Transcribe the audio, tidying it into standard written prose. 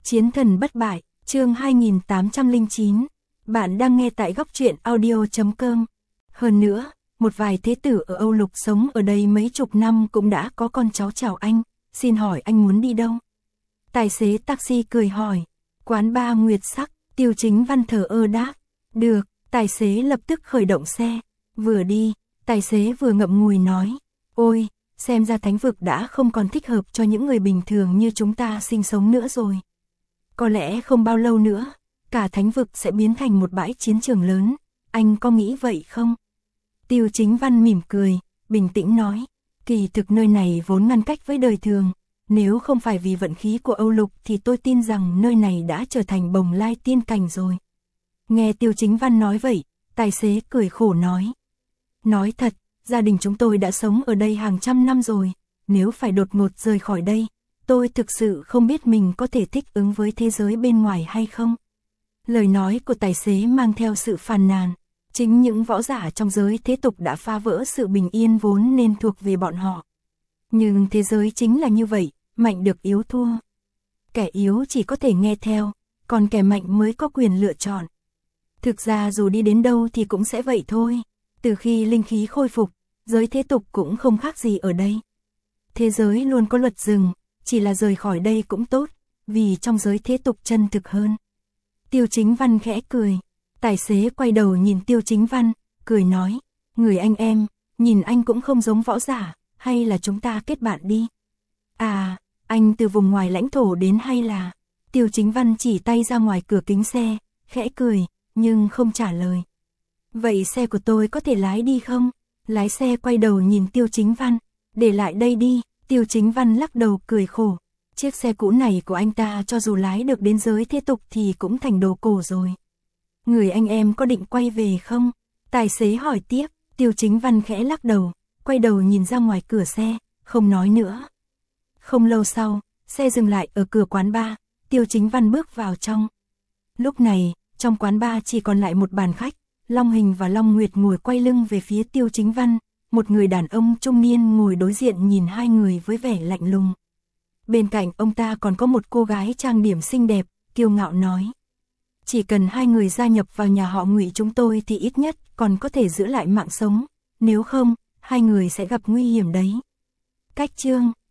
Chiến thần bất bại, chương 2809. Bạn đang nghe tại góc truyện audio.com. Hơn nữa, một vài thế tử ở Âu Lục sống ở đây mấy chục năm cũng đã có con cháu chào anh, xin hỏi anh muốn đi đâu? Tài xế taxi cười hỏi. Quán bar Nguyệt Sắc, Tiêu Chính Văn thờ ơ đáp. Được, tài xế lập tức khởi động xe. Vừa đi, tài xế vừa ngậm ngùi nói. Ôi, xem ra thánh vực đã không còn thích hợp cho những người bình thường như chúng ta sinh sống nữa rồi. Có lẽ không bao lâu nữa, cả thánh vực sẽ biến thành một bãi chiến trường lớn, anh có nghĩ vậy không? Tiêu Chính Văn mỉm cười, bình tĩnh nói, kỳ thực nơi này vốn ngăn cách với đời thường, nếu không phải vì vận khí của Âu Lục thì tôi tin rằng nơi này đã trở thành bồng lai tiên cảnh rồi. Nghe Tiêu Chính Văn nói vậy, tài xế cười khổ nói. Nói thật, gia đình chúng tôi đã sống ở đây hàng trăm năm rồi, nếu phải đột ngột rời khỏi đây, tôi thực sự không biết mình có thể thích ứng với thế giới bên ngoài hay không. Lời nói của tài xế mang theo sự phàn nàn, chính những võ giả trong giới thế tục đã phá vỡ sự bình yên vốn nên thuộc về bọn họ. Nhưng thế giới chính là như vậy, mạnh được yếu thua. Kẻ yếu chỉ có thể nghe theo, còn kẻ mạnh mới có quyền lựa chọn. Thực ra dù đi đến đâu thì cũng sẽ vậy thôi, từ khi linh khí khôi phục, giới thế tục cũng không khác gì ở đây. Thế giới luôn có luật rừng, chỉ là rời khỏi đây cũng tốt, vì trong giới thế tục chân thực hơn. Tiêu Chính Văn khẽ cười, tài xế quay đầu nhìn Tiêu Chính Văn, cười nói, người anh em, nhìn anh cũng không giống võ giả, hay là chúng ta kết bạn đi. À, anh từ vùng ngoài lãnh thổ đến hay là... Tiêu Chính Văn chỉ tay ra ngoài cửa kính xe, khẽ cười, nhưng không trả lời. Vậy xe của tôi có thể lái đi không? Lái xe quay đầu nhìn Tiêu Chính Văn, để lại đây đi. Tiêu Chính Văn lắc đầu cười khổ. Chiếc xe cũ này của anh ta cho dù lái được đến giới thế tục thì cũng thành đồ cổ rồi. Người anh em có định quay về không? Tài xế hỏi tiếp. Tiêu Chính Văn khẽ lắc đầu, quay đầu nhìn ra ngoài cửa xe, không nói nữa. Không lâu sau, xe dừng lại ở cửa quán bar, Tiêu Chính Văn bước vào trong. Lúc này, trong quán bar chỉ còn lại một bàn khách, Long Hình và Long Nguyệt ngồi quay lưng về phía Tiêu Chính Văn, một người đàn ông trung niên ngồi đối diện nhìn hai người với vẻ lạnh lùng. Bên cạnh ông ta còn có một cô gái trang điểm xinh đẹp, kiêu ngạo nói. Chỉ cần hai người gia nhập vào nhà họ Ngụy chúng tôi thì ít nhất còn có thể giữ lại mạng sống, nếu không, hai người sẽ gặp nguy hiểm đấy. Cách chương